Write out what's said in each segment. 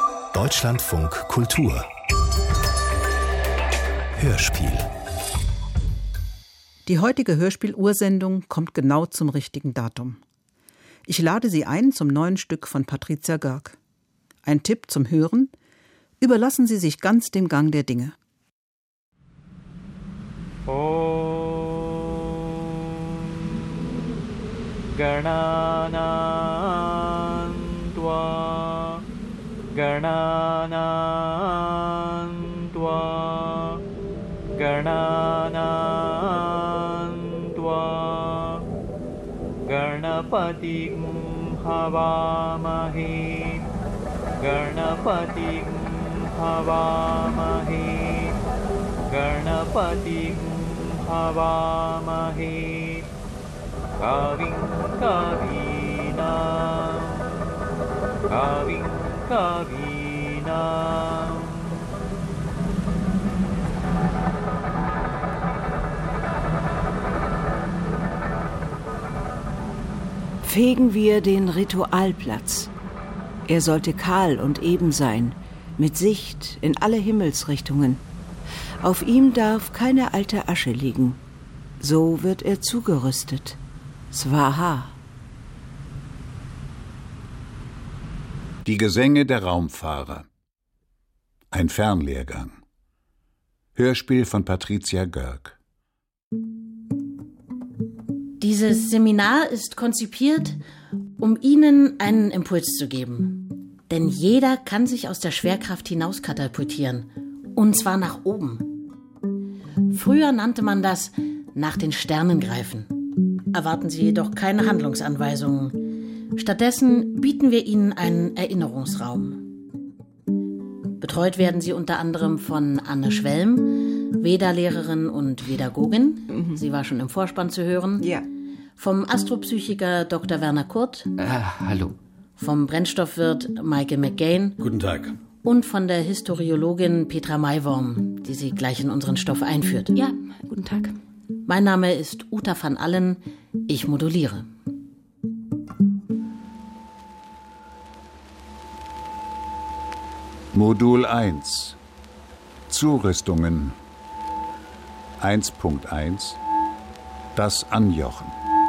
Deutschlandfunk Kultur Hörspiel. Die heutige Hörspiel-Ursendung kommt genau zum richtigen Datum. Ich lade Sie ein zum neuen Stück von Patricia Görg. Ein Tipp zum Hören: Überlassen Sie sich ganz dem Gang der Dinge. Gananam Tva Gananam Tva Gananam Tva Ganapatim Havamahe Ganapatim Havamahe Ganapatim Havamahe Kavim Kavinam Kavim Kavinam. Fegen wir den Ritualplatz. Er sollte kahl und eben sein, mit Sicht in alle Himmelsrichtungen. Auf ihm darf keine alte Asche liegen. So wird er zugerüstet. Swaha. Die Gesänge der Raumfahrer. Ein Fernlehrgang. Hörspiel von Patricia Görg. Dieses Seminar ist konzipiert, um Ihnen einen Impuls zu geben. Denn jeder kann sich aus der Schwerkraft hinaus katapultieren. Und zwar nach oben. Früher nannte man das nach den Sternen greifen. Erwarten Sie jedoch keine Handlungsanweisungen. Stattdessen bieten wir Ihnen einen Erinnerungsraum. Betreut werden Sie unter anderem von Anne Schwelm, Veda-Lehrerin und Vedagogin. Sie war schon im Vorspann zu hören. Ja. Vom Astropsychiker Dr. Werner Kurt. Hallo. Vom Brennstoffwirt Michael McGain. Guten Tag. Und von der Historiologin Petra Maiworm, die Sie gleich in unseren Stoff einführt. Ja, guten Tag. Mein Name ist Uta van Allen. Ich moduliere. Modul 1. Zurüstungen. 1.1. Das Anjochen.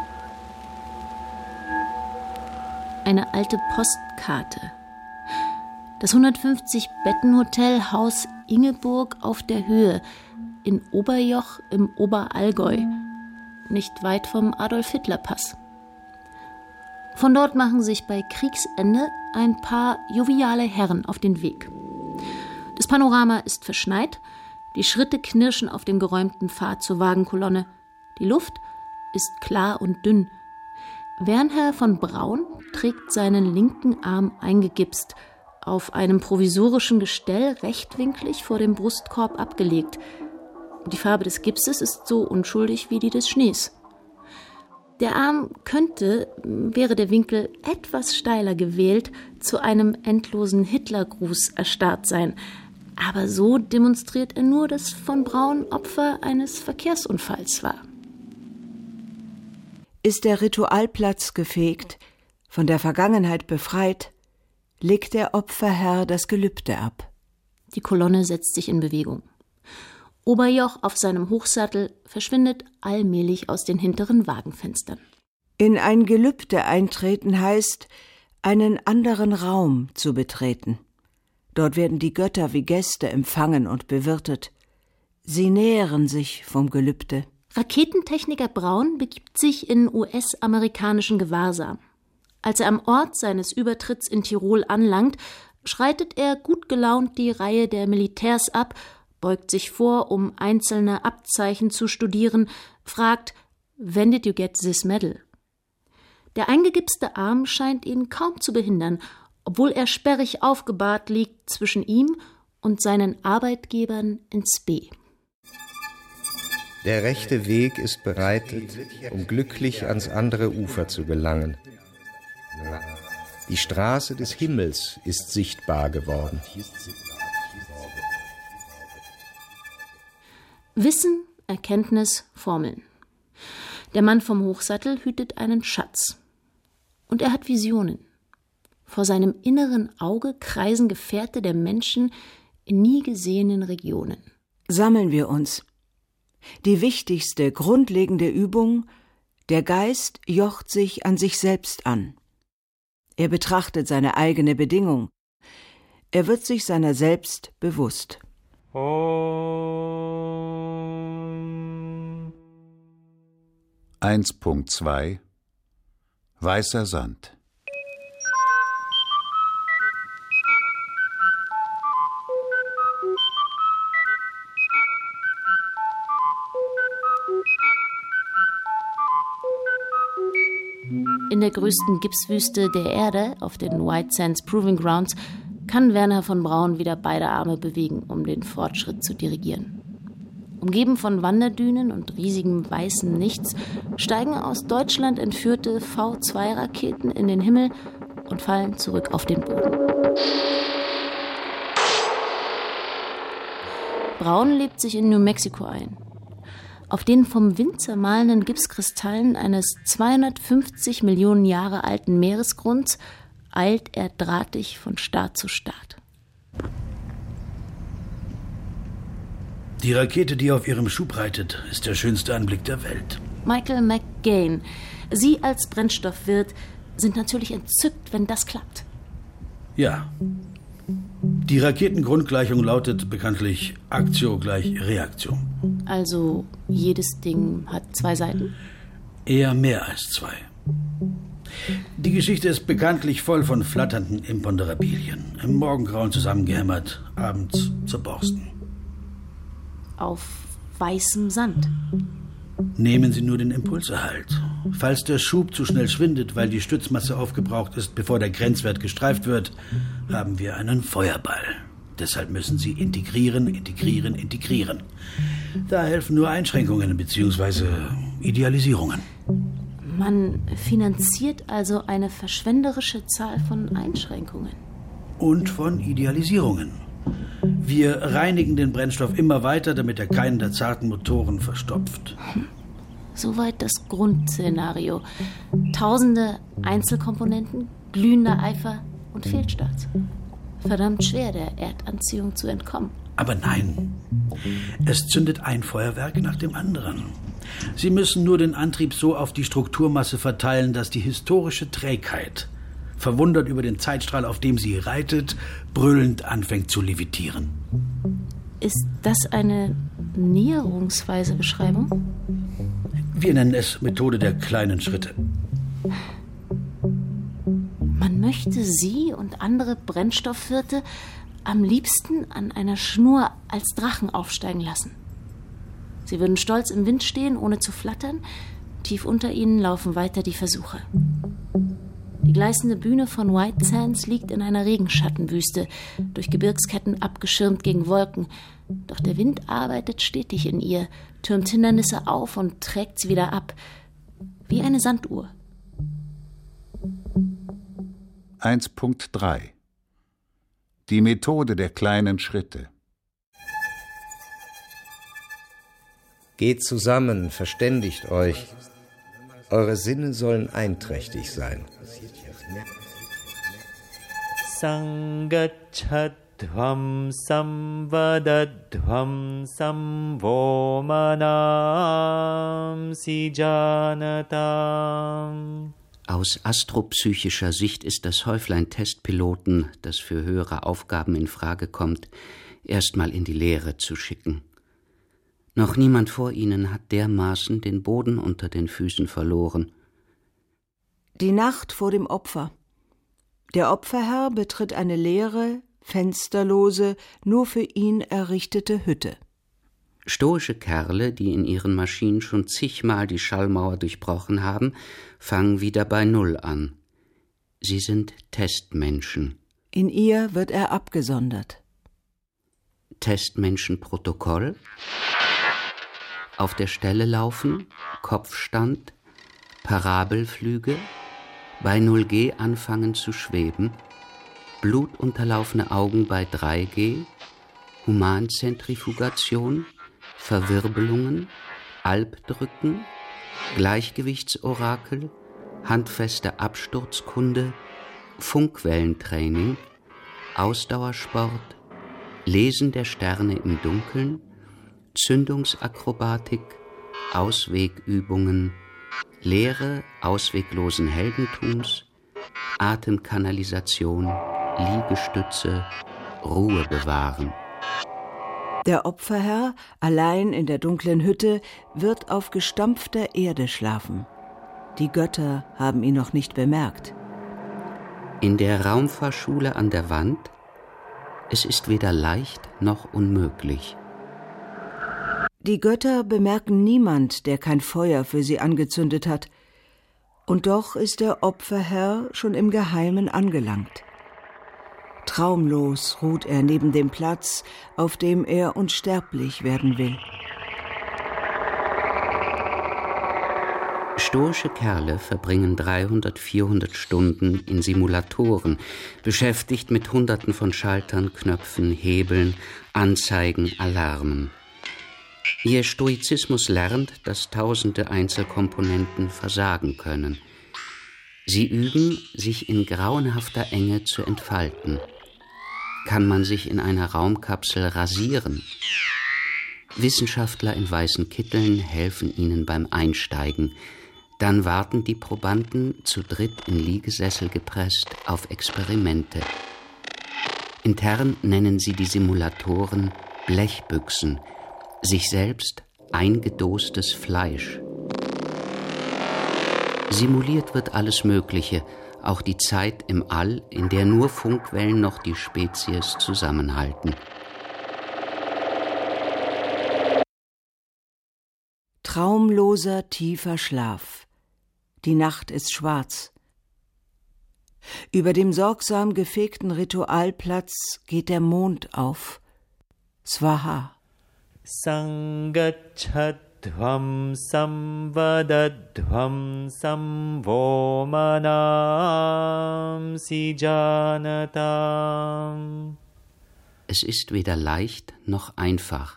Eine alte Postkarte. Das 150-Betten-Hotel Haus Ingeburg auf der Höhe in Oberjoch im Oberallgäu, nicht weit vom Adolf-Hitler-Pass. Von dort machen sich bei Kriegsende ein paar joviale Herren auf den Weg. Das Panorama ist verschneit, die Schritte knirschen auf dem geräumten Pfad zur Wagenkolonne. Die Luft ist klar und dünn. Wernher von Braun trägt seinen linken Arm eingegipst, auf einem provisorischen Gestell rechtwinklig vor dem Brustkorb abgelegt. Die Farbe des Gipses ist so unschuldig wie die des Schnees. Der Arm könnte, wäre der Winkel etwas steiler gewählt, zu einem endlosen Hitlergruß erstarrt sein. Aber so demonstriert er nur, dass von Braun Opfer eines Verkehrsunfalls war. Ist der Ritualplatz gefegt, von der Vergangenheit befreit, legt der Opferherr das Gelübde ab. Die Kolonne setzt sich in Bewegung. Oberjoch auf seinem Hochsattel verschwindet allmählich aus den hinteren Wagenfenstern. In ein Gelübde eintreten heißt, einen anderen Raum zu betreten. Dort werden die Götter wie Gäste empfangen und bewirtet. Sie nähren sich vom Gelübde. Raketentechniker Braun begibt sich in US-amerikanischen Gewahrsam. Als er am Ort seines Übertritts in Tirol anlangt, schreitet er gut gelaunt die Reihe der Militärs ab, beugt sich vor, um einzelne Abzeichen zu studieren, fragt, "When did you get this medal?" Der eingegipste Arm scheint ihn kaum zu behindern, obwohl er sperrig aufgebahrt liegt zwischen ihm und seinen Arbeitgebern ins B. Der rechte Weg ist bereitet, um glücklich ans andere Ufer zu gelangen. Die Straße des Himmels ist sichtbar geworden. Wissen, Erkenntnis, Formeln. Der Mann vom Hochsattel hütet einen Schatz. Und er hat Visionen. Vor seinem inneren Auge kreisen Gefährte der Menschen in nie gesehenen Regionen. Sammeln wir uns. Die wichtigste, grundlegende Übung: der Geist jocht sich an sich selbst an. Er betrachtet seine eigene Bedingung. Er wird sich seiner selbst bewusst. 1.2 Weißer Sand. In der größten Gipswüste der Erde, auf den White Sands Proving Grounds, kann Wernher von Braun wieder beide Arme bewegen, um den Fortschritt zu dirigieren. Umgeben von Wanderdünen und riesigem weißen Nichts steigen aus Deutschland entführte V2-Raketen in den Himmel und fallen zurück auf den Boden. Braun lebt sich in New Mexico ein. Auf den vom Wind zermahlenen Gipskristallen eines 250 Millionen Jahre alten Meeresgrunds eilt er drahtig von Staat zu Staat. Die Rakete, die auf ihrem Schub reitet, ist der schönste Anblick der Welt. Michael McGain, Sie als Brennstoffwirt sind natürlich entzückt, wenn das klappt. Ja. Die Raketengrundgleichung lautet bekanntlich Aktio gleich Reaktion. Also jedes Ding hat zwei Seiten? Eher mehr als zwei. Die Geschichte ist bekanntlich voll von flatternden Imponderabilien. Im Morgengrauen zusammengehämmert, abends zerborsten. Auf weißem Sand. Nehmen Sie nur den Impulserhalt. Falls der Schub zu schnell schwindet, weil die Stützmasse aufgebraucht ist, bevor der Grenzwert gestreift wird, haben wir einen Feuerball. Deshalb müssen Sie integrieren. Da helfen nur Einschränkungen bzw. Idealisierungen. Man finanziert also eine verschwenderische Zahl von Einschränkungen. Und von Idealisierungen. Wir reinigen den Brennstoff immer weiter, damit er keinen der zarten Motoren verstopft. Soweit das Grundszenario. Tausende Einzelkomponenten, glühender Eifer und Fehlstarts. Verdammt schwer, der Erdanziehung zu entkommen. Aber nein, es zündet ein Feuerwerk nach dem anderen. Sie müssen nur den Antrieb so auf die Strukturmasse verteilen, dass die historische Trägheit, verwundert über den Zeitstrahl, auf dem sie reitet, brüllend anfängt zu levitieren. Ist das eine näherungsweise Beschreibung? Wir nennen es Methode der kleinen Schritte. Man möchte Sie und andere Brennstoffwirte am liebsten an einer Schnur als Drachen aufsteigen lassen. Sie würden stolz im Wind stehen, ohne zu flattern. Tief unter ihnen laufen weiter die Versuche. Die gleißende Bühne von White Sands liegt in einer Regenschattenwüste, durch Gebirgsketten abgeschirmt gegen Wolken. Doch der Wind arbeitet stetig in ihr, türmt Hindernisse auf und trägt sie wieder ab, wie eine Sanduhr. 1.3 Die Methode der kleinen Schritte. Geht zusammen, verständigt euch. Eure Sinne sollen einträchtig sein. Sangacchadhvam samvadadhvam samvomanam sijanatam. Aus astropsychischer Sicht ist das Häuflein Testpiloten, das für höhere Aufgaben in Frage kommt, erstmal in die Leere zu schicken. Noch niemand vor ihnen hat dermaßen den Boden unter den Füßen verloren. Die Nacht vor dem Opfer. Der Opferherr betritt eine leere, fensterlose, nur für ihn errichtete Hütte. Stoische Kerle, die in ihren Maschinen schon zigmal die Schallmauer durchbrochen haben, fangen wieder bei Null an. Sie sind Testmenschen. In ihr wird er abgesondert. Testmenschenprotokoll. Auf der Stelle laufen, Kopfstand, Parabelflüge, bei 0G anfangen zu schweben, blutunterlaufene Augen bei 3G, Humanzentrifugation, Verwirbelungen, Albdrücken, Gleichgewichtsorakel, handfeste Absturzkunde, Funkwellentraining, Ausdauersport, Lesen der Sterne im Dunkeln, Zündungsakrobatik, Auswegübungen, Lehre ausweglosen Heldentums, Atemkanalisation, Liegestütze, Ruhe bewahren. Der Opferherr, allein in der dunklen Hütte, wird auf gestampfter Erde schlafen. Die Götter haben ihn noch nicht bemerkt. In der Raumfahrschule an der Wand: Es ist weder leicht noch unmöglich. Die Götter bemerken niemand, der kein Feuer für sie angezündet hat. Und doch ist der Opferherr schon im Geheimen angelangt. Traumlos ruht er neben dem Platz, auf dem er unsterblich werden will. Stoische Kerle verbringen 300, 400 Stunden in Simulatoren, beschäftigt mit Hunderten von Schaltern, Knöpfen, Hebeln, Anzeigen, Alarmen. Ihr Stoizismus lernt, dass tausende Einzelkomponenten versagen können. Sie üben, sich in grauenhafter Enge zu entfalten. Kann man sich in einer Raumkapsel rasieren? Wissenschaftler in weißen Kitteln helfen ihnen beim Einsteigen. Dann warten die Probanden, zu dritt in Liegesessel gepresst, auf Experimente. Intern nennen sie die Simulatoren Blechbüchsen, sich selbst eingedostes Fleisch. Simuliert wird alles Mögliche, auch die Zeit im All, in der nur Funkwellen noch die Spezies zusammenhalten. Traumloser, tiefer Schlaf. Die Nacht ist schwarz. Über dem sorgsam gefegten Ritualplatz geht der Mond auf. Swaha. Sangacchadhvam samvadadhvam samvomanam sijanatam. Es ist weder leicht noch einfach.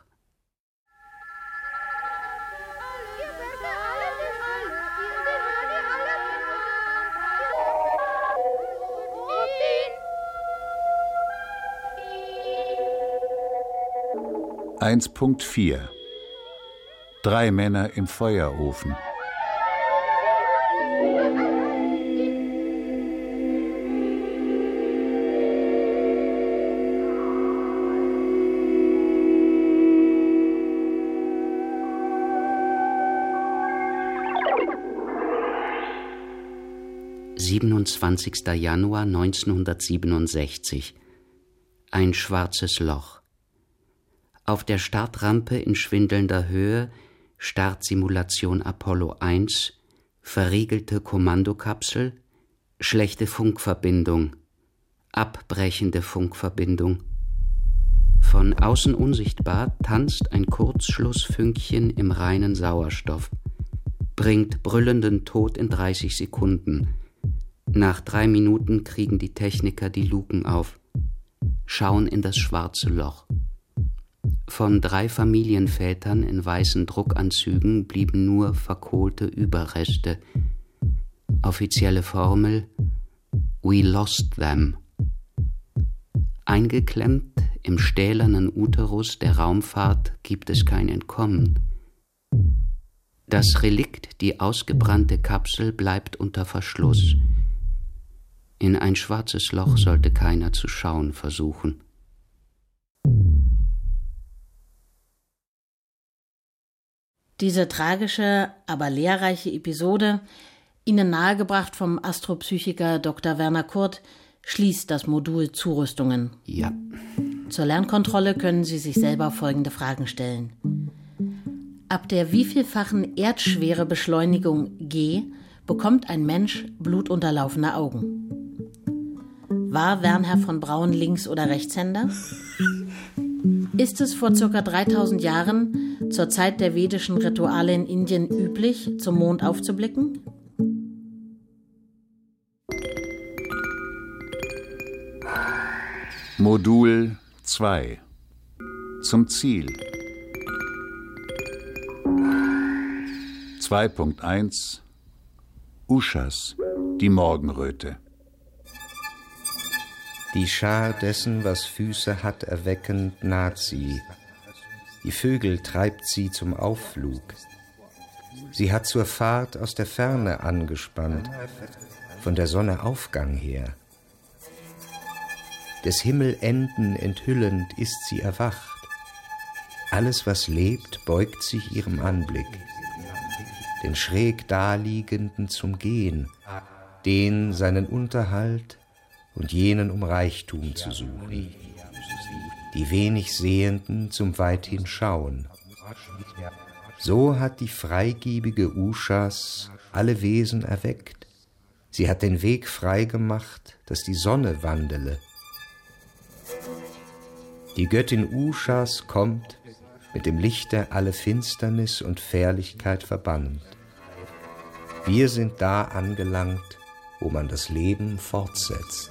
(1.4) 3 Männer im Feuerofen. »27. Januar 1967. Ein schwarzes Loch. Auf der Startrampe in schwindelnder Höhe, Startsimulation Apollo 1, verriegelte Kommandokapsel, schlechte Funkverbindung, abbrechende Funkverbindung. Von außen unsichtbar tanzt ein Kurzschlussfünkchen im reinen Sauerstoff, bringt brüllenden Tod in 30 Sekunden. Nach 3 Minuten kriegen die Techniker die Luken auf, schauen in das schwarze Loch. Von 3 Familienvätern in weißen Druckanzügen blieben nur verkohlte Überreste. Offizielle Formel: We lost them. Eingeklemmt im stählernen Uterus der Raumfahrt gibt es kein Entkommen. Das Relikt, die ausgebrannte Kapsel, bleibt unter Verschluss. In ein schwarzes Loch sollte keiner zu schauen versuchen. Diese tragische, aber lehrreiche Episode, Ihnen nahegebracht vom Astropsychiker Dr. Werner Kurt, schließt das Modul Zurüstungen. Ja. Zur Lernkontrolle können Sie sich selber folgende Fragen stellen. Ab der wievielfachen Erdschwerebeschleunigung G bekommt ein Mensch blutunterlaufene Augen? War Wernher von Braun Links- oder Rechtshänder? Ist es vor ca. 3000 Jahren, zur Zeit der vedischen Rituale in Indien, üblich, zum Mond aufzublicken? Modul 2. Zum Ziel. 2.1 Ushas, die Morgenröte. Die Schar dessen, was Füße hat, erweckend naht sie. Die Vögel treibt sie zum Aufflug. Sie hat zur Fahrt aus der Ferne angespannt, von der Sonne Aufgang her. Des Himmelenden enthüllend ist sie erwacht. Alles, was lebt, beugt sich ihrem Anblick, den schräg Daliegenden zum Gehen, den seinen Unterhalt und jenen um Reichtum zu suchen, die wenig Sehenden zum weithin Schauen. So hat die freigebige Ushas alle Wesen erweckt. Sie hat den Weg frei gemacht, dass die Sonne wandele. Die Göttin Ushas kommt, mit dem Lichte alle Finsternis und Fährlichkeit verbannend. Wir sind da angelangt, wo man das Leben fortsetzt.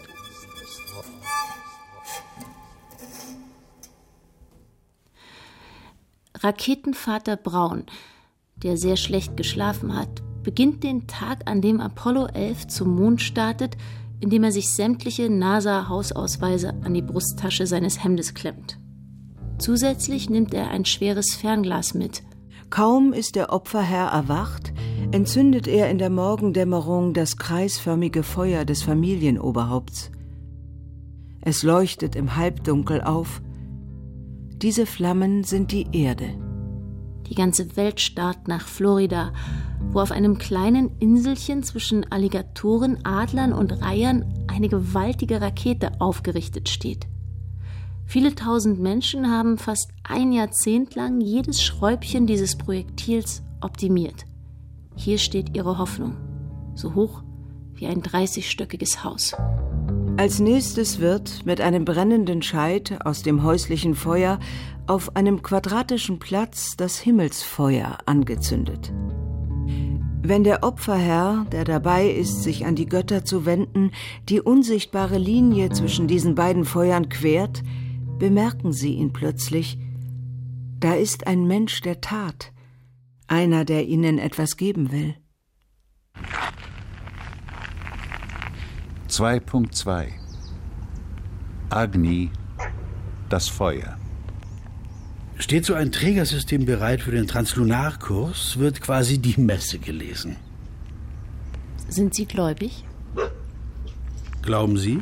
Raketenvater Braun, der sehr schlecht geschlafen hat, beginnt den Tag, an dem Apollo 11 zum Mond startet, indem er sich sämtliche NASA-Hausausweise an die Brusttasche seines Hemdes klemmt. Zusätzlich nimmt er ein schweres Fernglas mit. Kaum ist der Opferherr erwacht, entzündet er in der Morgendämmerung das kreisförmige Feuer des Familienoberhaupts. Es leuchtet im Halbdunkel auf. Diese Flammen sind die Erde. Die ganze Welt starrt nach Florida, wo auf einem kleinen Inselchen zwischen Alligatoren, Adlern und Reihern eine gewaltige Rakete aufgerichtet steht. Viele tausend Menschen haben fast ein Jahrzehnt lang jedes Schräubchen dieses Projektils optimiert. Hier steht ihre Hoffnung, so hoch wie ein 30-stöckiges Haus. Als nächstes wird mit einem brennenden Scheit aus dem häuslichen Feuer auf einem quadratischen Platz das Himmelsfeuer angezündet. Wenn der Opferherr, der dabei ist, sich an die Götter zu wenden, die unsichtbare Linie zwischen diesen beiden Feuern quert, bemerken sie ihn plötzlich. Da ist ein Mensch der Tat, einer, der ihnen etwas geben will. 2.2 Agni, das Feuer. Steht so ein Trägersystem bereit für den Translunarkurs, wird quasi die Messe gelesen. Sind Sie gläubig? Glauben Sie?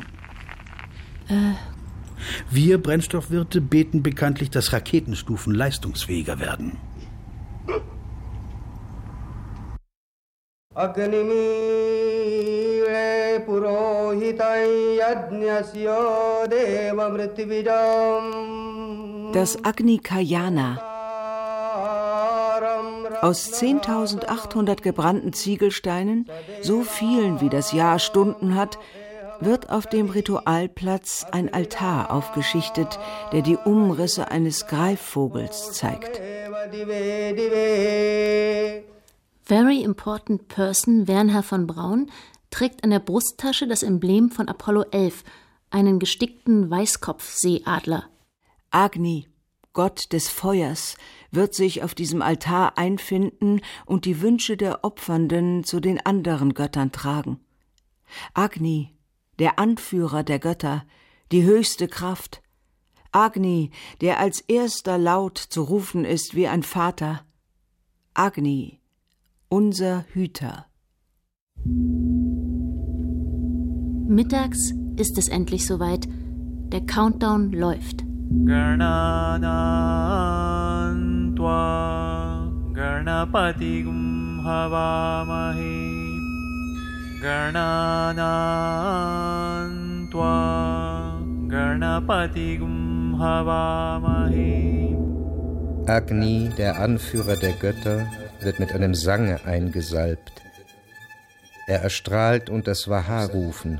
Wir Brennstoffwirte beten bekanntlich, dass Raketenstufen leistungsfähiger werden. Das Agni Kayana. Aus 10.800 gebrannten Ziegelsteinen, so vielen wie das Jahr Stunden hat, wird auf dem Ritualplatz ein Altar aufgeschichtet, der die Umrisse eines Greifvogels zeigt. Very Important Person Wernher von Braun trägt an der Brusttasche das Emblem von Apollo 11, einen gestickten Weißkopfseeadler. Agni, Gott des Feuers, wird sich auf diesem Altar einfinden und die Wünsche der Opfernden zu den anderen Göttern tragen. Agni, der Anführer der Götter, die höchste Kraft. Agni, der als erster laut zu rufen ist wie ein Vater. Agni, unser Hüter. Mittags ist es endlich soweit. Der Countdown läuft. Agni, der Anführer der Götter, wird mit einem Sange eingesalbt. Er erstrahlt und das Swaha rufen.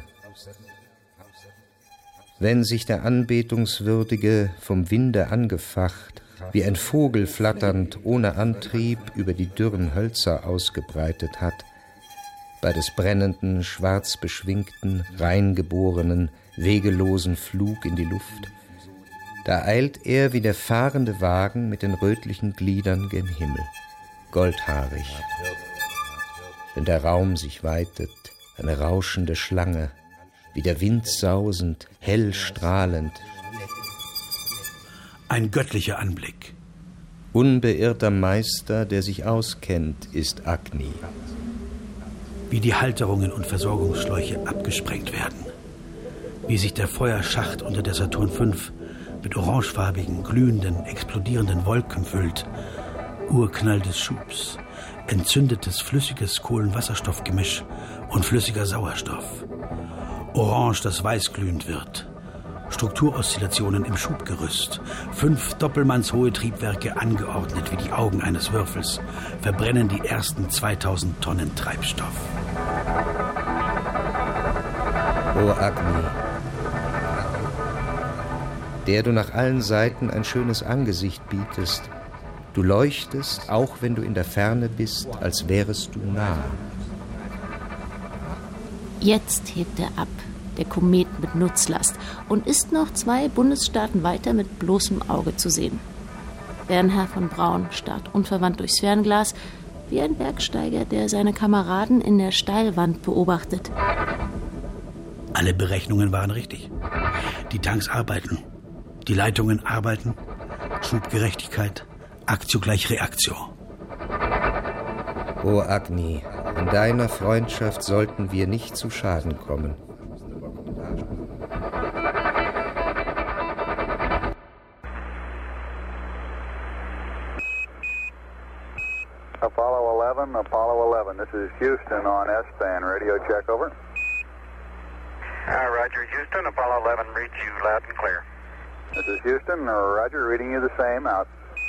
Wenn sich der Anbetungswürdige vom Winde angefacht, wie ein Vogel flatternd ohne Antrieb über die dürren Hölzer ausgebreitet hat, bei des brennenden, schwarz beschwingten, reingeborenen, wegelosen Flug in die Luft, da eilt er wie der fahrende Wagen mit den rötlichen Gliedern gen Himmel, goldhaarig. Wenn der Raum sich weitet, eine rauschende Schlange, wie der Wind sausend, hell strahlend. Ein göttlicher Anblick. Unbeirrter Meister, der sich auskennt, ist Agni. Wie die Halterungen und Versorgungsschläuche abgesprengt werden. Wie sich der Feuerschacht unter der Saturn V mit orangefarbigen, glühenden, explodierenden Wolken füllt. Urknall des Schubs, entzündetes flüssiges Kohlenwasserstoffgemisch und flüssiger Sauerstoff. Orange, das weißglühend wird. Strukturoszillationen im Schubgerüst. 5 doppelmannshohe Triebwerke, angeordnet wie die Augen eines Würfels, verbrennen die ersten 2000 Tonnen Treibstoff. O Agni, der du nach allen Seiten ein schönes Angesicht bietest, du leuchtest, auch wenn du in der Ferne bist, als wärest du nah. Jetzt hebt er ab, der Komet mit Nutzlast, und ist noch 2 Bundesstaaten weiter mit bloßem Auge zu sehen. Bernhard von Braun starrt unverwandt durchs Fernglas, wie ein Bergsteiger, der seine Kameraden in der Steilwand beobachtet. Alle Berechnungen waren richtig. Die Tanks arbeiten, die Leitungen arbeiten, Schubgerechtigkeit, Aktio gleich Reaktio. O Agni, in deiner Freundschaft sollten wir nicht zu Schaden kommen. Apollo 11, this is Houston on S-band, radio check, over. Roger, Houston, Apollo 11 reads you loud and clear. This is Houston, Roger, reading you the same, out.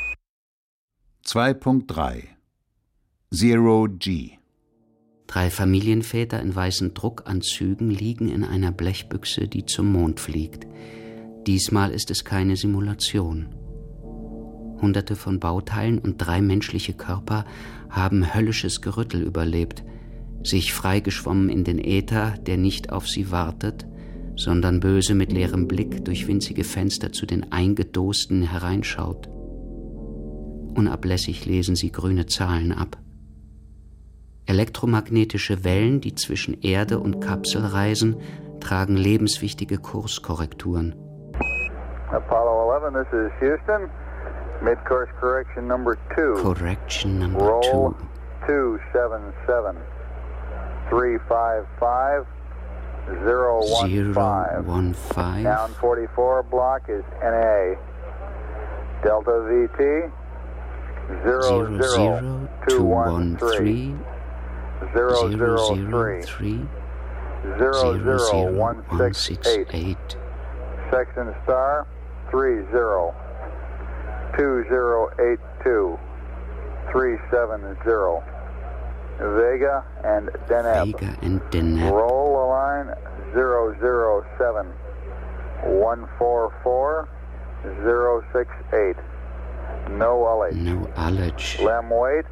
2.3 Zero G. 3 Familienväter in weißen Druckanzügen liegen in einer Blechbüchse, die zum Mond fliegt. Diesmal ist es keine Simulation. Hunderte von Bauteilen und 3 menschliche Körper haben höllisches Gerüttel überlebt, sich freigeschwommen in den Äther, der nicht auf sie wartet, sondern böse mit leerem Blick durch winzige Fenster zu den Eingedosten hereinschaut. Unablässig lesen sie grüne Zahlen ab. Elektromagnetische Wellen, die zwischen Erde und Kapsel reisen, tragen lebenswichtige Kurskorrekturen. Apollo 11, this is Houston. Mid-course correction number 2. Correction number 2. Roll 277 355 015. Down 44 block is NA. Delta VT 00213 003 00168. Section star 30 2082 370. Vega and Deneb. Roll the line 007 144 068. No ullage. Lem weight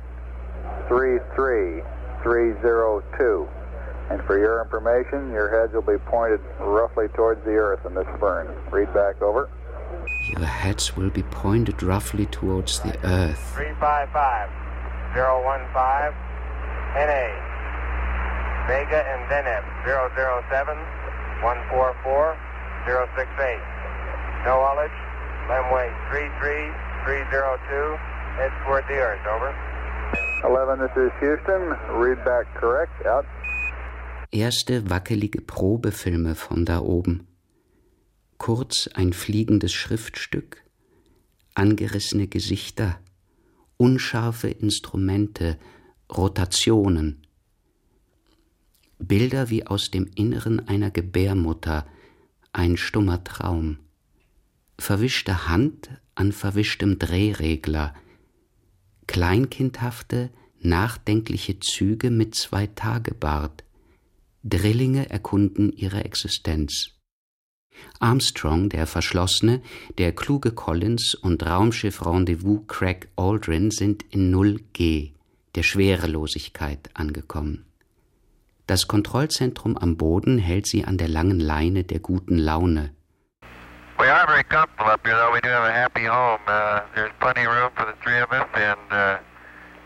33302. And for your information, your heads will be pointed roughly towards the earth in this burn. Read back, over. Your heads will be pointed roughly towards the earth. 355 015 NA. Vega and Deneb 007 144 068. No ullage. Lem weight 33302. Heads toward the earth, over. 11, this is Houston. Read back correct, out. Erste wackelige Probefilme von da oben. Kurz ein fliegendes Schriftstück, angerissene Gesichter, unscharfe Instrumente, Rotationen. Bilder wie aus dem Inneren einer Gebärmutter, ein stummer Traum. Verwischte Hand an verwischtem Drehregler, kleinkindhafte, nachdenkliche Züge mit 2-Tage-Bart. Drillinge erkunden ihre Existenz. Armstrong, der Verschlossene, der kluge Collins und Raumschiff-Rendezvous Craig Aldrin sind in 0G, der Schwerelosigkeit, angekommen. Das Kontrollzentrum am Boden hält sie an der langen Leine der guten Laune. We are very comfortable up here, though. We do have a happy home. There's plenty of room for the 3 of us, and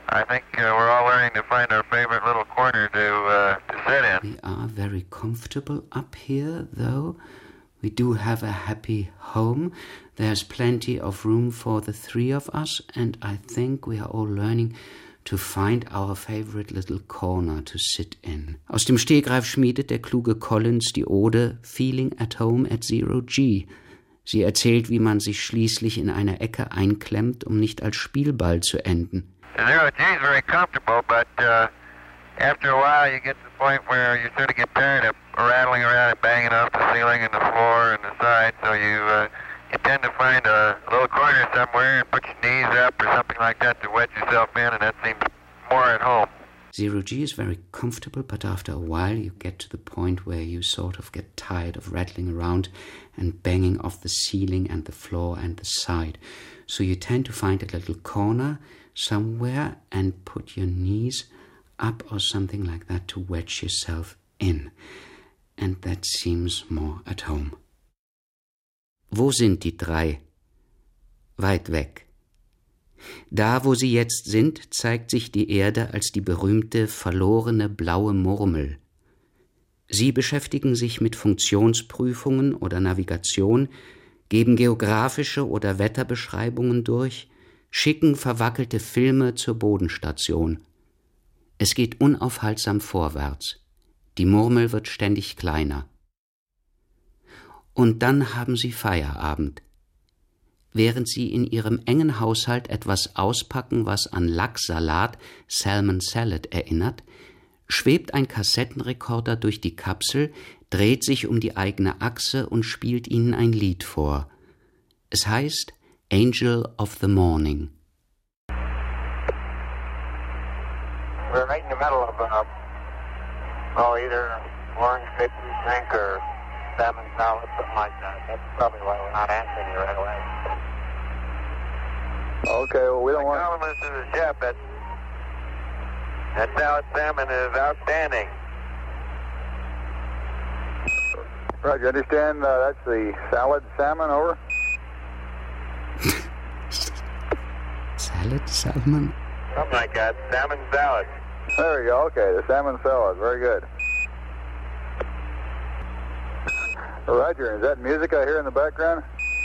I think we're all learning to find our favorite little corner to sit in. We are very comfortable up here, though. We do have a happy home. There's plenty of room for the three of us, and I think we are all learning to find our favorite little corner to sit in. Aus dem Stegreif schmiedet der kluge Collins die Ode Feeling at Home at Zero G. Sie erzählt, wie man sich schließlich in einer Ecke einklemmt, um nicht als Spielball zu enden. Zero G is very comfortable, but after a while you get to the point where you sort of get tired of rattling around and banging off the ceiling and the floor and the side, so you tend to find a little corner somewhere and put your knees up or something like that to wedge yourself in, and that seems more at home. Zero G is very comfortable, but after a while you get to the point where you sort of get tired of rattling around and banging off the ceiling and the floor and the side. So you tend to find a little corner somewhere and put your knees up or something like that to wedge yourself in. And that seems more at home. Wo sind die drei? Weit weg. Da, wo sie jetzt sind, zeigt sich die Erde als die berühmte, verlorene blaue Murmel. Sie beschäftigen sich mit Funktionsprüfungen oder Navigation, geben geografische oder Wetterbeschreibungen durch, schicken verwackelte Filme zur Bodenstation. Es geht unaufhaltsam vorwärts. Die Murmel wird ständig kleiner. Und dann haben sie Feierabend. Während sie in ihrem engen Haushalt etwas auspacken, was an Lachssalat, Salmon Salad erinnert, schwebt ein Kassettenrekorder durch die Kapsel, dreht sich um die eigene Achse und spielt ihnen ein Lied vor. Es heißt Angel of the Morning. We're right in the middle of either orange fit drink or salmon salad, something like that. That's probably why we're not answering you right away. Okay, well, we don't want... Compliments to the chef. That salad salmon is outstanding. Roger, understand that's the salad salmon, over? Salad salmon? Something like that. Salmon salad. There we go. Okay, the salmon salad. Very good. Roger, is that music I hear in the background?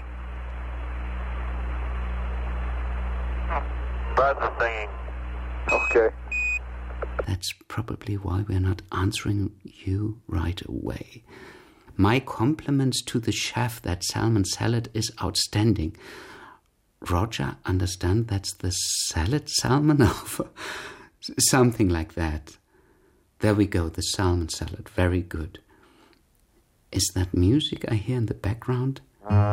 Buzz is singing. Okay. That's probably why we're not answering you right away. My compliments to the chef. That salmon salad is outstanding. Roger, understand that's the salad salmon? Something like that. There we go, the salmon salad. Very good. Is that music I hear in the background?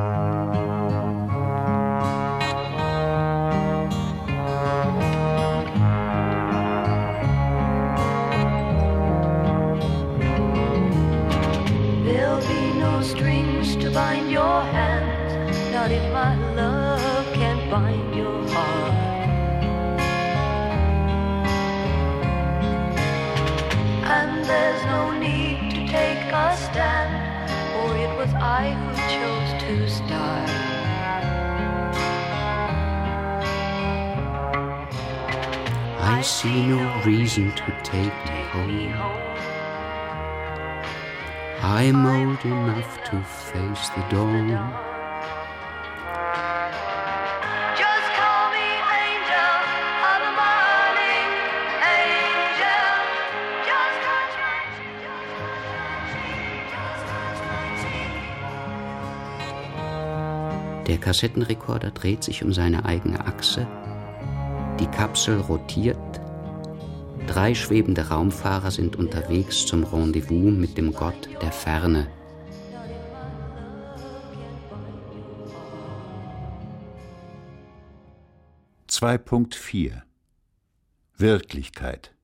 There'll be no strings to bind your hands, not if my love can bind your heart. And there's no need to take a stand, for it was I who chose to start. I see no reason to take me home. I'm old enough to face the dawn. Just call me angel of the morning, angel. Just touch my cheek, just touch my cheek. Der Kassettenrekorder dreht sich um seine eigene Achse. Die Kapsel rotiert. 3 schwebende Raumfahrer sind unterwegs zum Rendezvous mit dem Gott der Ferne. (2.4) Wirklichkeit.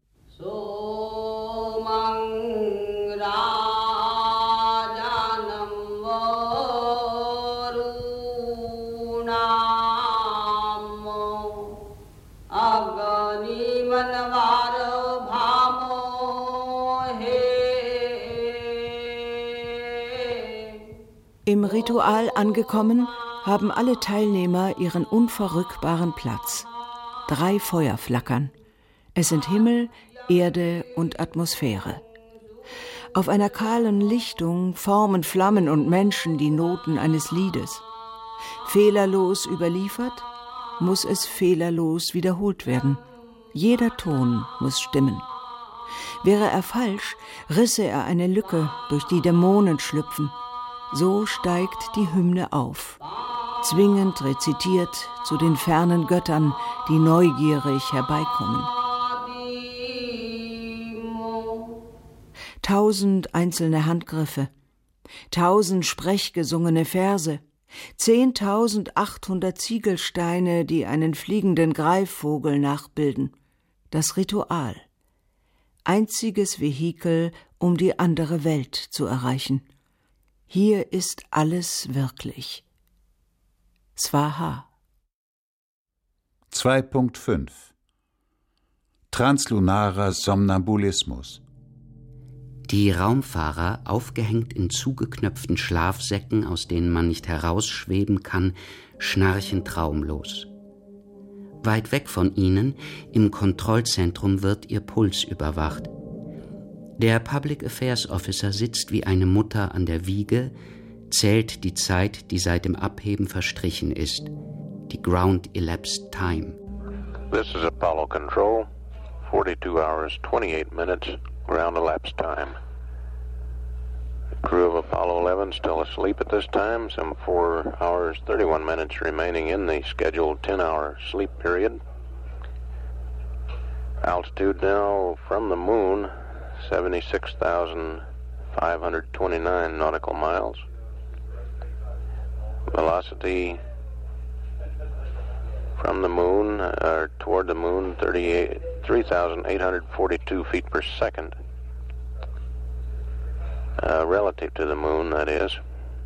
Im Ritual angekommen, haben alle Teilnehmer ihren unverrückbaren Platz. 3 Feuer flackern. Es sind Himmel, Erde und Atmosphäre. Auf einer kahlen Lichtung formen Flammen und Menschen die Noten eines Liedes. Fehlerlos überliefert, muss es fehlerlos wiederholt werden. Jeder Ton muss stimmen. Wäre er falsch, risse er eine Lücke, durch die Dämonen schlüpfen. So steigt die Hymne auf, zwingend rezitiert zu den fernen Göttern, die neugierig herbeikommen. 1000 einzelne Handgriffe, 1000 sprechgesungene Verse, 10.800 Ziegelsteine, die einen fliegenden Greifvogel nachbilden. Das Ritual. Einziges Vehikel, um die andere Welt zu erreichen. Hier ist alles wirklich. Swaha. 2.5 Translunarer Somnambulismus. Die Raumfahrer, aufgehängt in zugeknöpften Schlafsäcken, aus denen man nicht herausschweben kann, schnarchen traumlos. Weit weg von ihnen, im Kontrollzentrum, wird ihr Puls überwacht. Der Public Affairs Officer sitzt wie eine Mutter an der Wiege, zählt die Zeit, die seit dem Abheben verstrichen ist, die Ground Elapsed Time. This is Apollo Control, 42 hours, 28 minutes, ground elapsed time. The crew of Apollo 11 still asleep at this time, some 4 hours, 31 minutes remaining in the scheduled 10-hour sleep period. Altitude now from the moon, 76,529 nautical miles. Velocity from the moon, toward the moon, 3,842 feet per second. Relative to the moon, that is.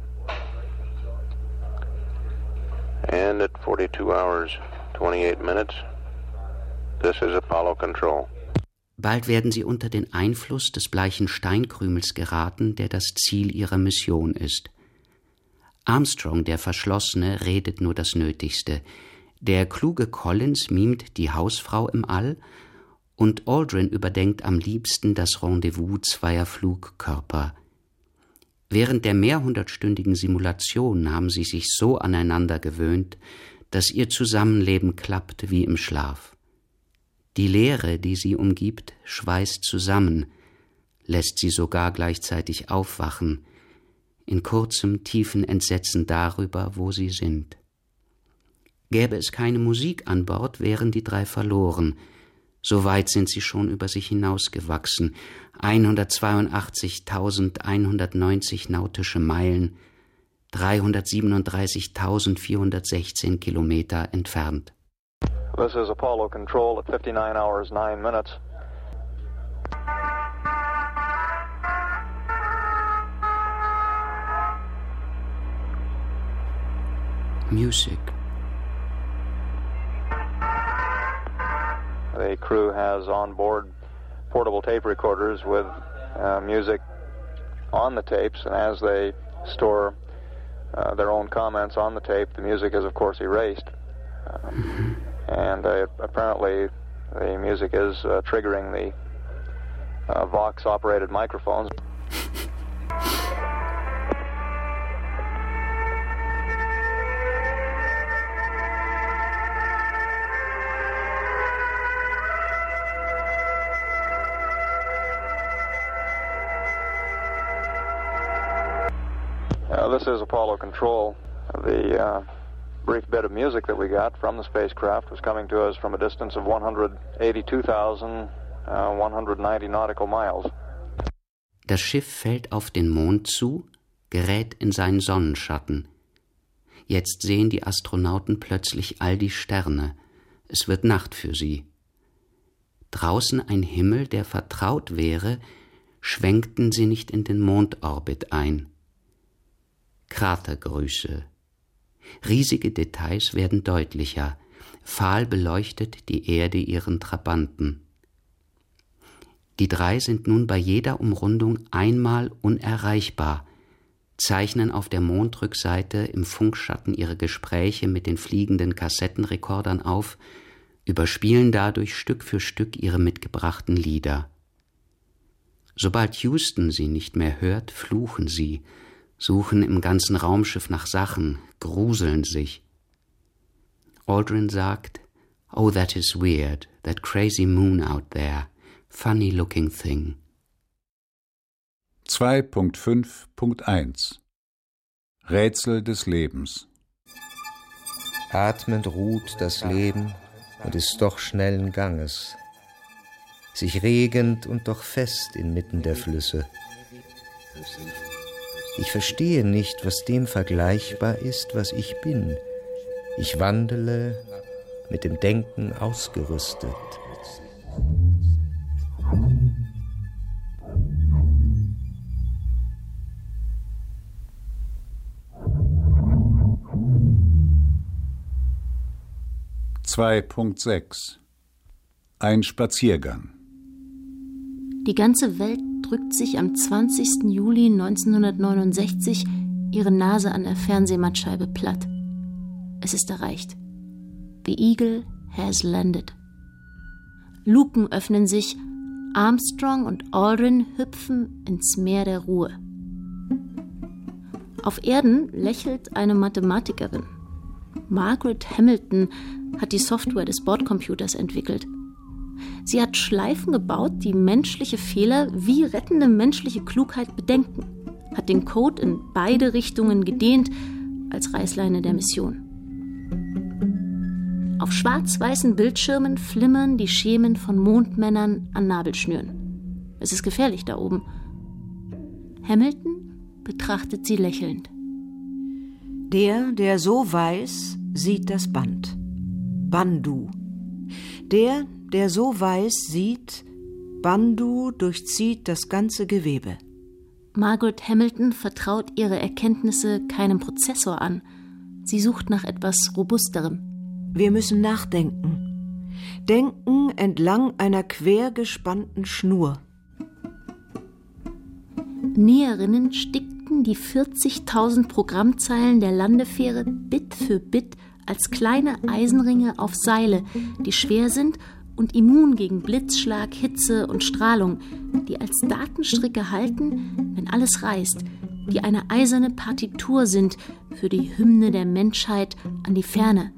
And at 42 hours, 28 minutes, this is Apollo Control. Bald werden sie unter den Einfluss des bleichen Steinkrümels geraten, der das Ziel ihrer Mission ist. Armstrong, der Verschlossene, redet nur das Nötigste. Der kluge Collins mimt die Hausfrau im All und Aldrin überdenkt am liebsten das Rendezvous zweier Flugkörper. Während der mehrhundertstündigen Simulation haben sie sich so aneinander gewöhnt, dass ihr Zusammenleben klappt wie im Schlaf. Die Leere, die sie umgibt, schweißt zusammen, lässt sie sogar gleichzeitig aufwachen, in kurzem, tiefen Entsetzen darüber, wo sie sind. Gäbe es keine Musik an Bord, wären die 3 verloren. So weit sind sie schon über sich hinausgewachsen. 182.190 nautische Meilen, 337.416 Kilometer entfernt. This is Apollo Control at 59 hours, 9 minutes. Music. The crew has on board portable tape recorders with music on the tapes, and as they store their own comments on the tape, the music is of course erased. And apparently the music is triggering the Vox-operated microphones. This is Apollo Control. The brief bit of music that we got from the spacecraft was coming to us from a distance of 182,190 nautical miles. Das Schiff fällt auf den Mond zu, gerät in seinen Sonnenschatten. Jetzt sehen die Astronauten plötzlich all die Sterne. Es wird Nacht für sie. Draußen ein Himmel, der vertraut wäre, schwenkten sie nicht in den Mondorbit ein. Kratergrüße. Riesige Details werden deutlicher. Fahl beleuchtet die Erde ihren Trabanten. Die 3 sind nun bei jeder Umrundung einmal unerreichbar, zeichnen auf der Mondrückseite im Funkschatten ihre Gespräche mit den fliegenden Kassettenrekordern auf, überspielen dadurch Stück für Stück ihre mitgebrachten Lieder. Sobald Houston sie nicht mehr hört, fluchen sie, suchen im ganzen Raumschiff nach Sachen, gruseln sich. Aldrin sagt, "Oh, that is weird, that crazy moon out there, funny looking thing." 2.5.1 Rätsel des Lebens. Atmend ruht das Leben und ist doch schnellen Ganges, sich regend und doch fest inmitten der Flüsse. Ich verstehe nicht, was dem vergleichbar ist, was ich bin. Ich wandele, mit dem Denken ausgerüstet. Ein Spaziergang. Die ganze Welt drückt sich am 20. Juli 1969 ihre Nase an der Fernsehmattscheibe platt. Es ist erreicht. The Eagle has landed. Luken öffnen sich, Armstrong und Aldrin hüpfen ins Meer der Ruhe. Auf Erden lächelt eine Mathematikerin. Margaret Hamilton hat die Software des Bordcomputers entwickelt. Sie hat Schleifen gebaut, die menschliche Fehler wie rettende menschliche Klugheit bedenken, hat den Code in beide Richtungen gedehnt als Reißleine der Mission. Auf schwarz-weißen Bildschirmen flimmern die Schemen von Mondmännern an Nabelschnüren. Es ist gefährlich da oben. Hamilton betrachtet sie lächelnd. Der so weiß, sieht das Band. Bandu. Der so weiß, sieht, Bandu durchzieht das ganze Gewebe. Margaret Hamilton vertraut ihre Erkenntnisse keinem Prozessor an. Sie sucht nach etwas Robusterem. Wir müssen nachdenken. Denken entlang einer quer gespannten Schnur. Näherinnen stickten die 40.000 Programmzeilen der Landefähre Bit für Bit als kleine Eisenringe auf Seile, die schwer sind und immun gegen Blitzschlag, Hitze und Strahlung, die als Datenstricke halten, wenn alles reißt, die eine eiserne Partitur sind für die Hymne der Menschheit an die Ferne.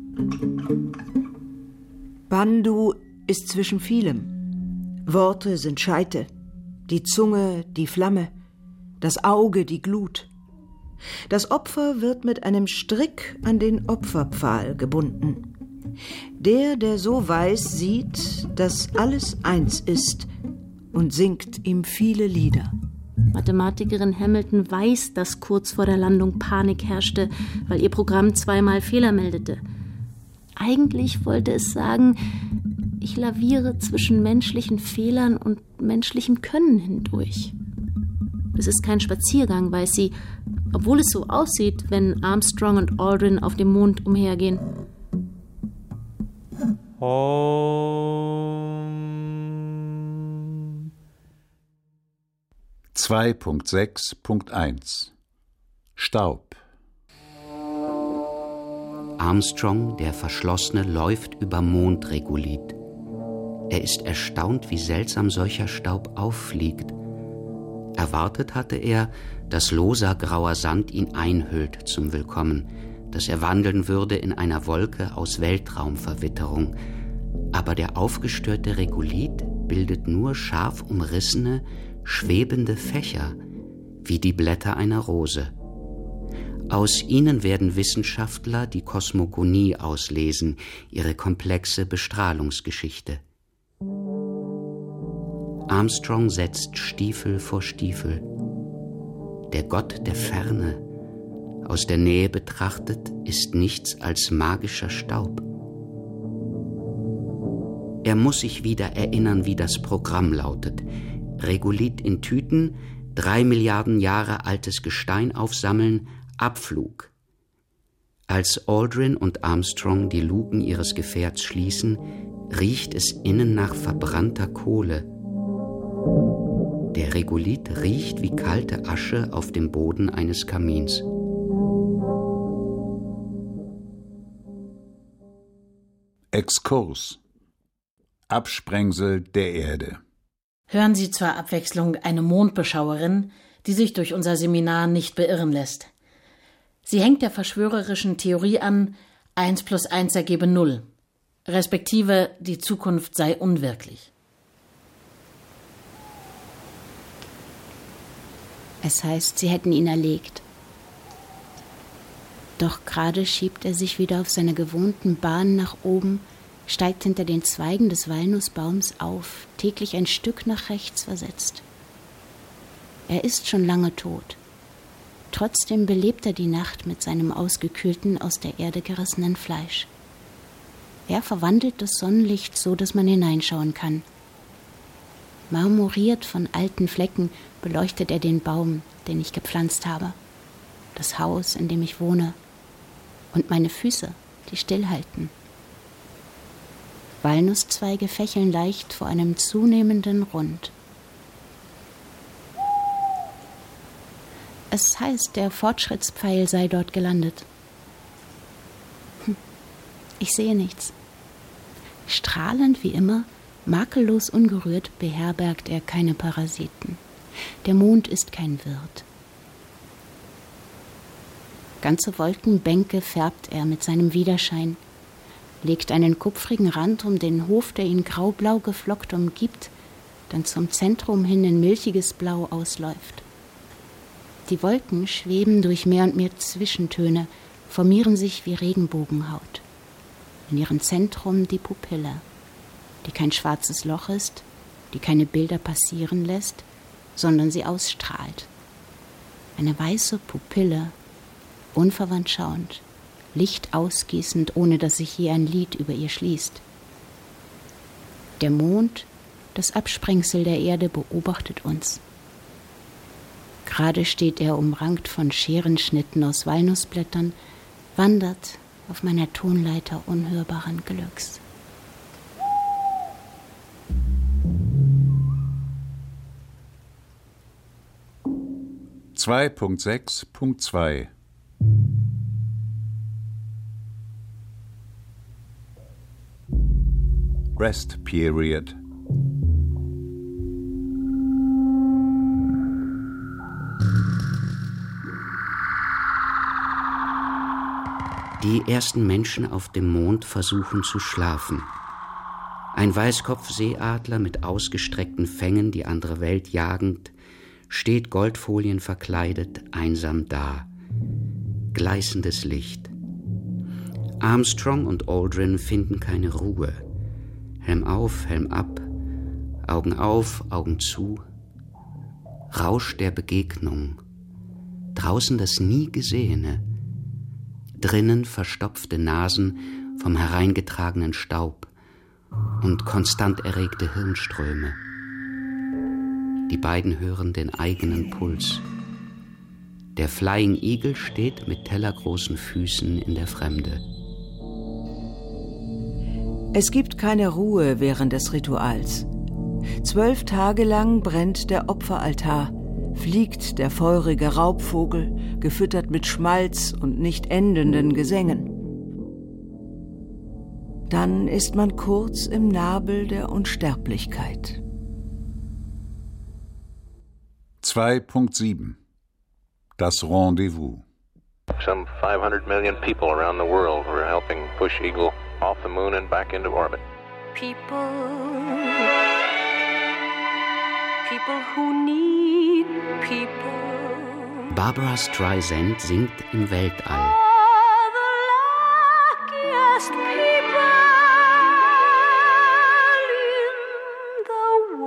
Bandu ist zwischen vielem. Worte sind Scheite, die Zunge die Flamme, das Auge die Glut. Das Opfer wird mit einem Strick an den Opferpfahl gebunden. Der so weiß, sieht, dass alles eins ist und singt ihm viele Lieder. Mathematikerin Hamilton weiß, dass kurz vor der Landung Panik herrschte, weil ihr Programm zweimal Fehler meldete. Eigentlich wollte es sagen, ich laviere zwischen menschlichen Fehlern und menschlichem Können hindurch. Es ist kein Spaziergang, weiß sie, obwohl es so aussieht, wenn Armstrong und Aldrin auf dem Mond umhergehen. 2.6.1 Staub. Armstrong, der Verschlossene, läuft über Mondregolith. Er ist erstaunt, wie seltsam solcher Staub auffliegt. Erwartet hatte er, dass loser grauer Sand ihn einhüllt zum Willkommen, dass er wandeln würde in einer Wolke aus Weltraumverwitterung. Aber der aufgestörte Regolith bildet nur scharf umrissene, schwebende Fächer, wie die Blätter einer Rose. Aus ihnen werden Wissenschaftler die Kosmogonie auslesen, ihre komplexe Bestrahlungsgeschichte. Armstrong setzt Stiefel vor Stiefel. Der Gott der Ferne, aus der Nähe betrachtet, ist nichts als magischer Staub. Er muss sich wieder erinnern, wie das Programm lautet. Regolith in Tüten, 3 Milliarden Jahre altes Gestein aufsammeln, Abflug. Als Aldrin und Armstrong die Luken ihres Gefährts schließen, riecht es innen nach verbrannter Kohle. Der Regolith riecht wie kalte Asche auf dem Boden eines Kamins. Exkurs. Absprengsel der Erde. Hören Sie zur Abwechslung eine Mondbeschauerin, die sich durch unser Seminar nicht beirren lässt. Sie hängt der verschwörerischen Theorie an, 1 + 1 ergebe 0, respektive die Zukunft sei unwirklich. Es heißt, sie hätten ihn erlegt. Doch gerade schiebt er sich wieder auf seiner gewohnten Bahn nach oben, steigt hinter den Zweigen des Walnussbaums auf, täglich ein Stück nach rechts versetzt. Er ist schon lange tot. Trotzdem belebt er die Nacht mit seinem ausgekühlten, aus der Erde gerissenen Fleisch. Er verwandelt das Sonnenlicht so, dass man hineinschauen kann. Marmoriert von alten Flecken beleuchtet er den Baum, den ich gepflanzt habe, das Haus, in dem ich wohne, und meine Füße, die stillhalten. Walnusszweige fächeln leicht vor einem zunehmenden Rund. Es heißt, der Fortschrittspfeil sei dort gelandet. Ich sehe nichts. Strahlend wie immer, makellos ungerührt, beherbergt er keine Parasiten. Der Mond ist kein Wirt. Ganze Wolkenbänke färbt er mit seinem Widerschein, legt einen kupfrigen Rand um den Hof, der ihn graublau geflockt umgibt, dann zum Zentrum hin in milchiges Blau ausläuft. Die Wolken schweben durch mehr und mehr Zwischentöne, formieren sich wie Regenbogenhaut. In ihrem Zentrum die Pupille, die kein schwarzes Loch ist, die keine Bilder passieren lässt, sondern sie ausstrahlt. Eine weiße Pupille, unverwandt schauend, Licht ausgießend, ohne dass sich je ein Lid über ihr schließt. Der Mond, das Absprengsel der Erde, beobachtet uns. Gerade steht er umrankt von Scherenschnitten aus Walnussblättern, wandert auf meiner Tonleiter unhörbaren Glücks. (2.6.2) Rest Period. Die ersten Menschen auf dem Mond versuchen zu schlafen. Ein Weißkopfseeadler mit ausgestreckten Fängen, die andere Welt jagend, steht Goldfolien verkleidet, einsam da. Gleißendes Licht. Armstrong und Aldrin finden keine Ruhe. Helm auf, Helm ab, Augen auf, Augen zu. Rausch der Begegnung. Draußen das nie Gesehene. Drinnen verstopfte Nasen vom hereingetragenen Staub und konstant erregte Hirnströme. Die beiden hören den eigenen Puls. Der Flying Eagle steht mit tellergroßen Füßen in der Fremde. Es gibt keine Ruhe während des Rituals. 12 Tage lang brennt der Opferaltar, fliegt der feurige Raubvogel, gefüttert mit Schmalz und nicht endenden Gesängen. Dann ist man kurz im Nabel der Unsterblichkeit. 2.7 Das Rendezvous. Some 500 million people around the world were helping push Eagle off the moon and back into orbit. People who need people. Barbra Streisand singt im Weltall. Luckiest people in the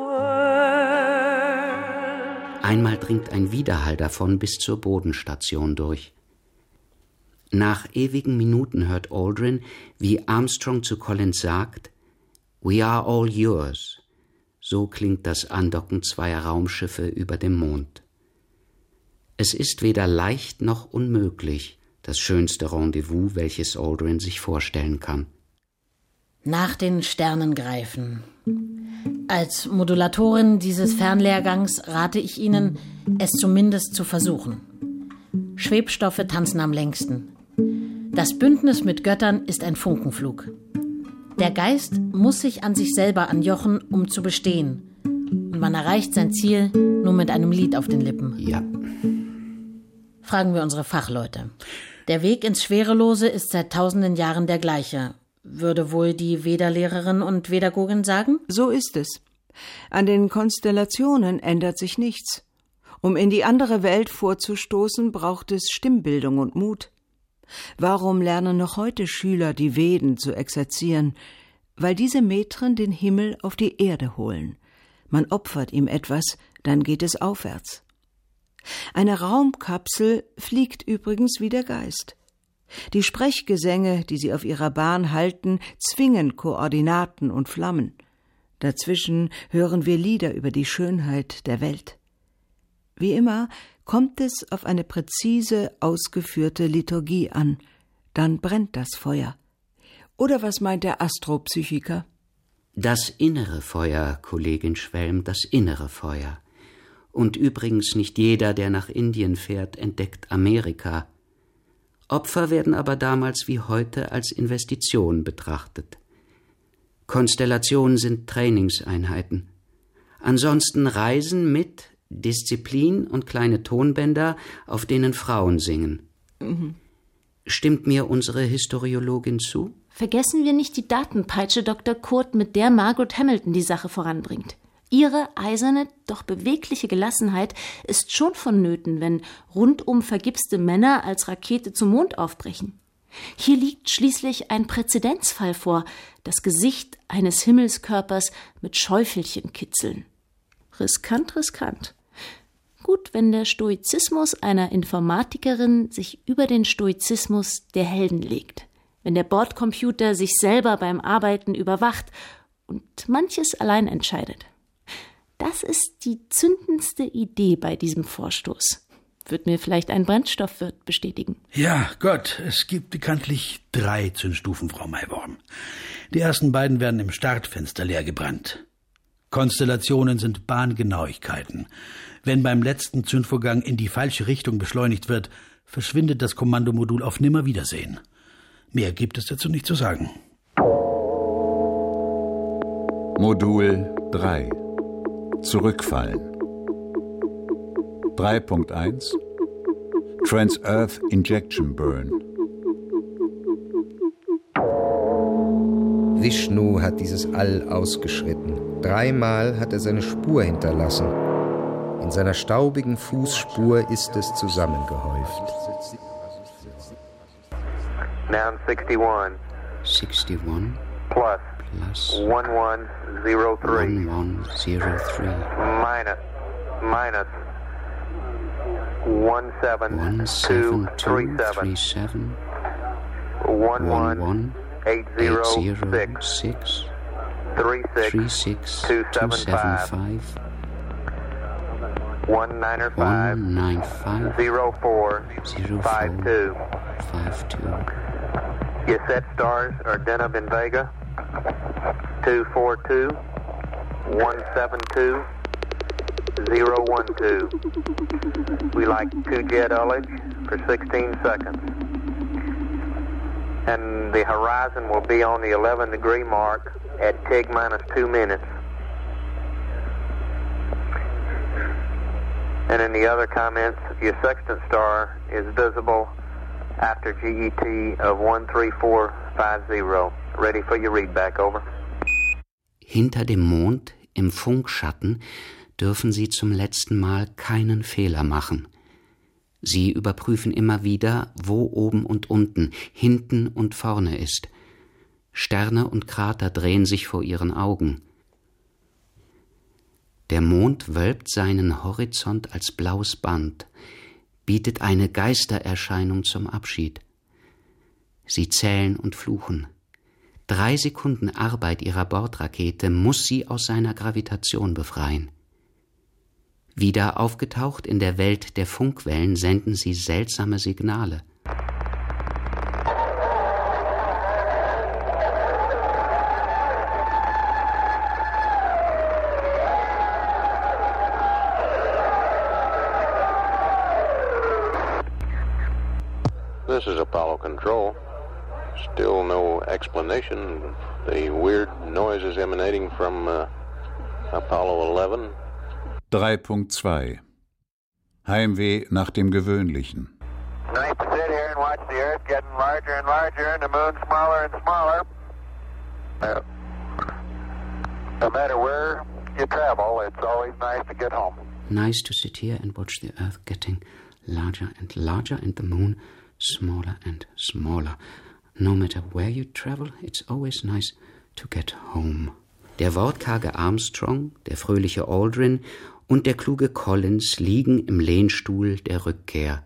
world. Einmal dringt ein Widerhall davon bis zur Bodenstation durch. Nach ewigen Minuten hört Aldrin, wie Armstrong zu Collins sagt, "We are all yours." So klingt das Andocken zweier Raumschiffe über dem Mond. Es ist weder leicht noch unmöglich, das schönste Rendezvous, welches Aldrin sich vorstellen kann. Nach den Sternen greifen. Als Modulatorin dieses Fernlehrgangs rate ich Ihnen, es zumindest zu versuchen. Schwebstoffe tanzen am längsten. Das Bündnis mit Göttern ist ein Funkenflug. Der Geist muss sich an sich selber anjochen, um zu bestehen. Und man erreicht sein Ziel nur mit einem Lied auf den Lippen. Ja. Fragen wir unsere Fachleute. Der Weg ins Schwerelose ist seit tausenden Jahren der gleiche. Würde wohl die Veda-Lehrerin und Vedagogin sagen? So ist es. An den Konstellationen ändert sich nichts. Um in die andere Welt vorzustoßen, braucht es Stimmbildung und Mut. Warum lernen noch heute Schüler die Veden zu exerzieren? Weil diese Metren den Himmel auf die Erde holen. Man opfert ihm etwas, dann geht es aufwärts. Eine Raumkapsel fliegt übrigens wie der Geist. Die Sprechgesänge, die sie auf ihrer Bahn halten, zwingen Koordinaten und Flammen. Dazwischen hören wir Lieder über die Schönheit der Welt. Wie immer kommt es auf eine präzise, ausgeführte Liturgie an. Dann brennt das Feuer. Oder was meint der Astropsychiker? Das innere Feuer, Kollegin Schwelm, das innere Feuer. Und übrigens nicht jeder, der nach Indien fährt, entdeckt Amerika. Opfer werden aber damals wie heute als Investition betrachtet. Konstellationen sind Trainingseinheiten. Ansonsten Reisen mit Disziplin und kleine Tonbänder, auf denen Frauen singen. Mhm. Stimmt mir unsere Historiologin zu? Vergessen wir nicht die Datenpeitsche Dr. Kurt, mit der Margaret Hamilton die Sache voranbringt. Ihre eiserne, doch bewegliche Gelassenheit ist schon vonnöten, wenn rundum vergipste Männer als Rakete zum Mond aufbrechen. Hier liegt schließlich ein Präzedenzfall vor, das Gesicht eines Himmelskörpers mit Schäufelchen kitzeln. Riskant, riskant. Gut, wenn der Stoizismus einer Informatikerin sich über den Stoizismus der Helden legt. Wenn der Bordcomputer sich selber beim Arbeiten überwacht und manches allein entscheidet. Das ist die zündendste Idee bei diesem Vorstoß. Wird mir vielleicht ein Brennstoffwirt bestätigen. Ja, Gott, es gibt bekanntlich 3 Zündstufen, Frau Maiworm. Die ersten beiden werden im Startfenster leer gebrannt. Konstellationen sind Bahngenauigkeiten. Wenn beim letzten Zündvorgang in die falsche Richtung beschleunigt wird, verschwindet das Kommandomodul auf Nimmerwiedersehen. Mehr gibt es dazu nicht zu sagen. Modul 3. Zurückfallen. 3.1 Trans-Earth Injection Burn. Vishnu hat dieses All ausgeschritten. 3-mal hat er seine Spur hinterlassen. In seiner staubigen Fußspur ist es zusammengehäuft. Noun 61. 61 Plus. 1103. 1103. Minus 17237. 11806. 36275. 195 0452. Your set stars are Deneb in Vega 242 172 012. We like 2 jet ullage for 16 seconds. And the horizon will be on the 11-degree mark at TIG minus 2 minutes. And in the other comments, your sextant star is visible after GET of 13450. Ready for your readback, over. Hinter dem Mond, im Funkschatten, dürfen Sie zum letzten Mal keinen Fehler machen. Sie überprüfen immer wieder, wo oben und unten, hinten und vorne ist. Sterne und Krater drehen sich vor Ihren Augen. Der Mond wölbt seinen Horizont als blaues Band, bietet eine Geistererscheinung zum Abschied. Sie zählen und fluchen. 3 Sekunden Arbeit Ihrer Bordrakete muss sie aus seiner Gravitation befreien. Wieder aufgetaucht in der Welt der Funkwellen senden sie seltsame Signale. This is Apollo Control. Still no explanation. The weird noises emanating from Apollo 11. 3.2 Heimweh nach dem Gewöhnlichen. Nice to sit here and watch the Earth getting larger and larger and the moon smaller and smaller. No matter where you travel, it's always nice to get home. Nice to sit here and watch the Earth getting larger and larger and the moon smaller and smaller. No matter where you travel, it's always nice to get home. Der wortkarge Armstrong, der fröhliche Aldrin und der kluge Collins liegen im Lehnstuhl der Rückkehr.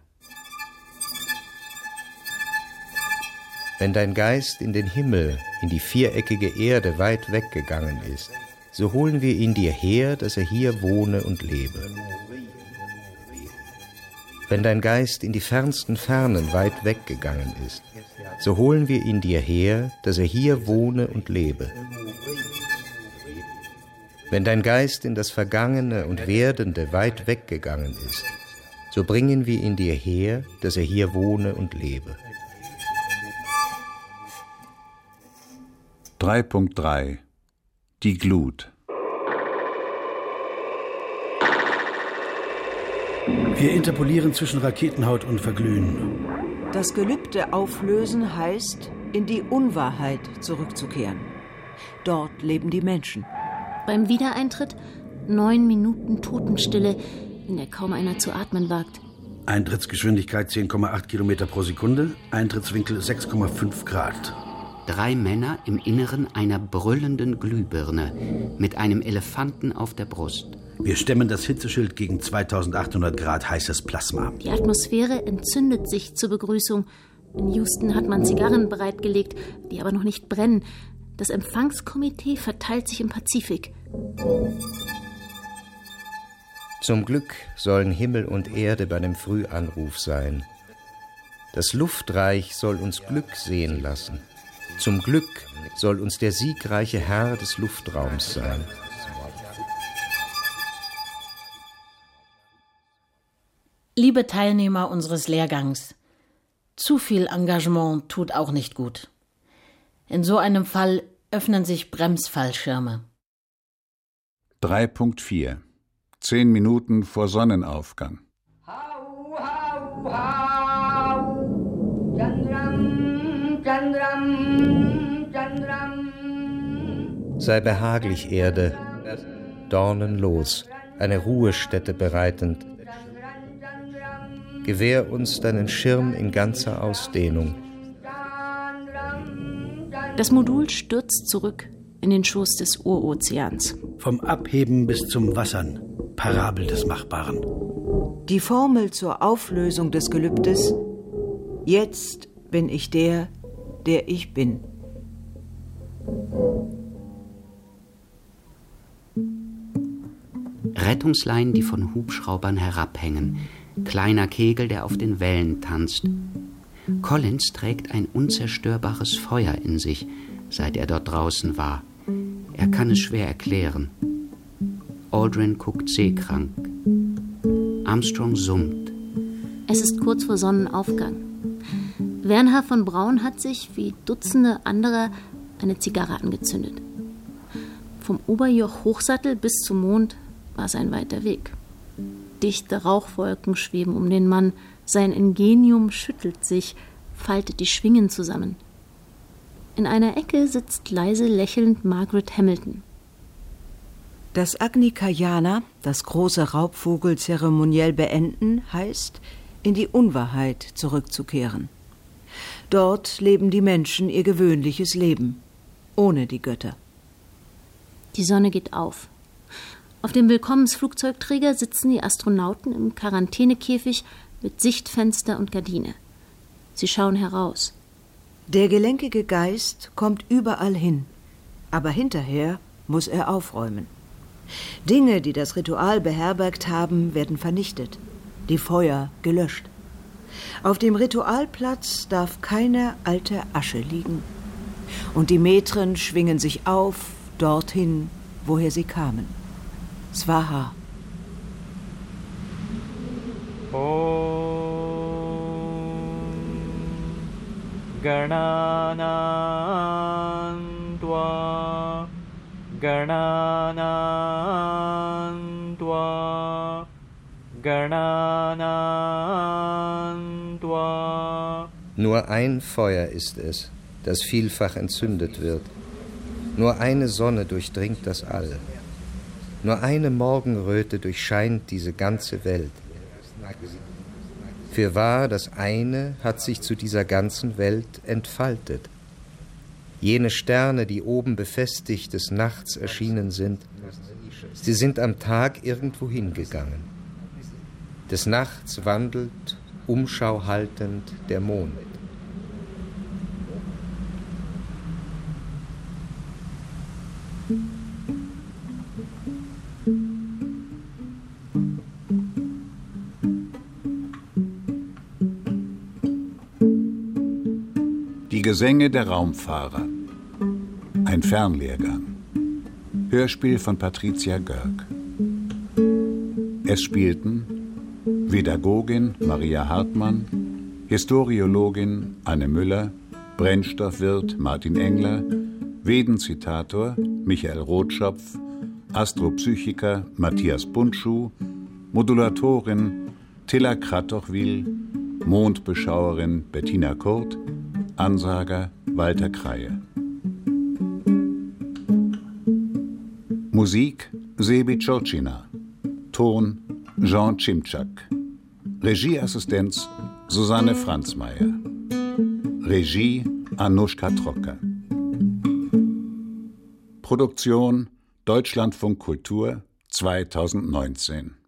Wenn dein Geist in den Himmel, in die viereckige Erde weit weggegangen ist, so holen wir ihn dir her, dass er hier wohne und lebe. Wenn dein Geist in die fernsten Fernen weit weggegangen ist, so holen wir ihn dir her, dass er hier wohne und lebe. Wenn dein Geist in das Vergangene und Werdende weit weggegangen ist, so bringen wir ihn dir her, dass er hier wohne und lebe. 3.3 Die Glut. Wir interpolieren zwischen Raketenhaut und Verglühen. Das Gelübde auflösen heißt, in die Unwahrheit zurückzukehren. Dort leben die Menschen. Beim Wiedereintritt 9 Minuten Totenstille, in der kaum einer zu atmen wagt. Eintrittsgeschwindigkeit 10,8 Kilometer pro Sekunde, Eintrittswinkel 6,5 Grad. 3 Männer im Inneren einer brüllenden Glühbirne mit einem Elefanten auf der Brust. Wir stemmen das Hitzeschild gegen 2800 Grad heißes Plasma. Die Atmosphäre entzündet sich zur Begrüßung. In Houston hat man Zigarren bereitgelegt, die aber noch nicht brennen. Das Empfangskomitee verteilt sich im Pazifik. Zum Glück sollen Himmel und Erde bei dem Frühanruf sein. Das Luftreich soll uns Glück sehen lassen. Zum Glück soll uns der siegreiche Herr des Luftraums sein. Liebe Teilnehmer unseres Lehrgangs, zu viel Engagement tut auch nicht gut. In so einem Fall öffnen sich Bremsfallschirme. 3.4 10 Minuten vor Sonnenaufgang. Sei behaglich, Erde, dornenlos, eine Ruhestätte bereitend. Gewähr uns deinen Schirm in ganzer Ausdehnung. Das Modul stürzt zurück in den Schoß des Urozeans. Vom Abheben bis zum Wassern, Parabel des Machbaren. Die Formel zur Auflösung des Gelübdes: Jetzt bin ich der, der ich bin. Rettungsleinen, die von Hubschraubern herabhängen. Kleiner Kegel, der auf den Wellen tanzt. Collins trägt ein unzerstörbares Feuer in sich, seit er dort draußen war. Er kann es schwer erklären. Aldrin guckt seekrank. Armstrong summt. Es ist kurz vor Sonnenaufgang. Wernher von Braun hat sich, wie Dutzende anderer, eine Zigarre angezündet. Vom Oberjoch-Hochsattel bis zum Mond war es ein weiter Weg. Dichte Rauchwolken schweben um den Mann. Sein Ingenium schüttelt sich, faltet die Schwingen zusammen. In einer Ecke sitzt leise lächelnd Margaret Hamilton. Das Agni Kayana, das große Raubvogel zeremoniell beenden, heißt, in die Unwahrheit zurückzukehren. Dort leben die Menschen ihr gewöhnliches Leben, ohne die Götter. Die Sonne geht auf. Auf dem Willkommensflugzeugträger sitzen die Astronauten im Quarantänekäfig mit Sichtfenster und Gardine. Sie schauen heraus. Der gelenkige Geist kommt überall hin, aber hinterher muss er aufräumen. Dinge, die das Ritual beherbergt haben, werden vernichtet, die Feuer gelöscht. Auf dem Ritualplatz darf keine alte Asche liegen. Und die Metren schwingen sich auf, dorthin, woher sie kamen. Swaha. Ganam Gananam Tva Gananam Tva Gananam Tva. Nur ein Feuer ist es, das vielfach entzündet wird. Nur eine Sonne durchdringt das All. Nur eine Morgenröte durchscheint diese ganze Welt. Fürwahr, das eine hat sich zu dieser ganzen Welt entfaltet. Jene Sterne, die oben befestigt des Nachts erschienen sind, sie sind am Tag irgendwo hingegangen. Des Nachts wandelt, Umschau haltend, der Mond. Die Gesänge der Raumfahrer. Ein Fernlehrgang. Hörspiel von Patricia Görg. Es spielten Pädagogin Maria Hartmann, Historiologin Anne Müller, Brennstoffwirt Martin Engler, Vedenzitator Michael Rotschopf, Astropsychiker Matthias Bundschuh, Modulatorin Tilla Kratochwil, Mondbeschauerin Bettina Kurt, Ansager Walter Kreie. Musik Sebi Czorcina. Ton Jean Cimczak. Regieassistenz Susanne Franzmeier. Regie Anushka Trocker. Produktion Deutschlandfunk Kultur 2019.